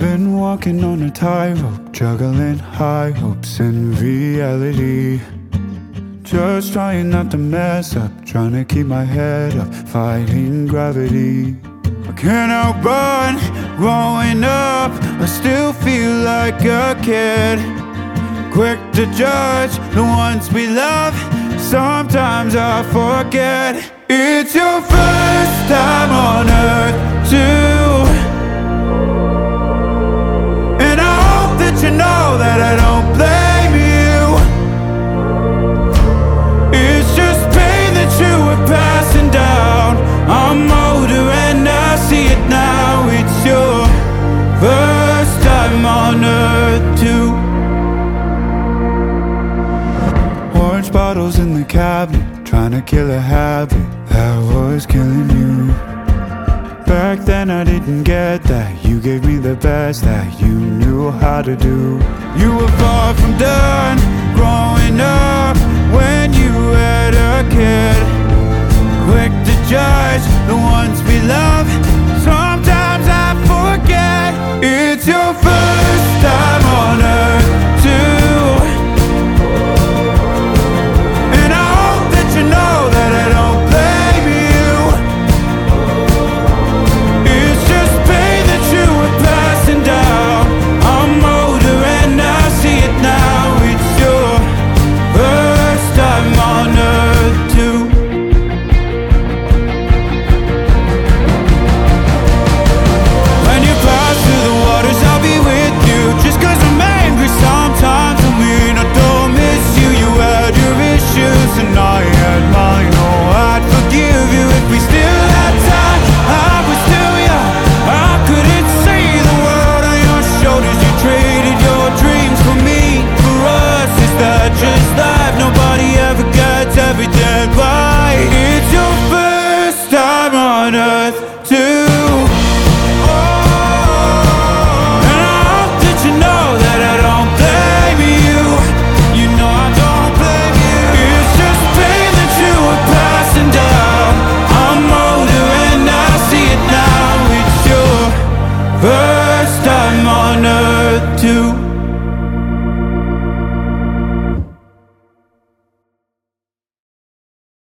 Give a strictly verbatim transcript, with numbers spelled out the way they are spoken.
Been walking on a tightrope, juggling high hopes and reality. Just trying not to mess up, trying to keep my head up, fighting gravity. I can't outrun growing up, I still feel like a kid. Quick to judge the ones we love, sometimes I forget. It's your first time on earth too, and I hope that you know that I don't blame you. It's just pain that you were passing down. I'm older and I see it now. It's your first time on earth too. Orange bottles in the cabinet, trying to kill a habit that was killing you. Back then I didn't get that. You gave me the best that you knew how to do. You were far from done growing up when you had a kid. Quick to judge the ones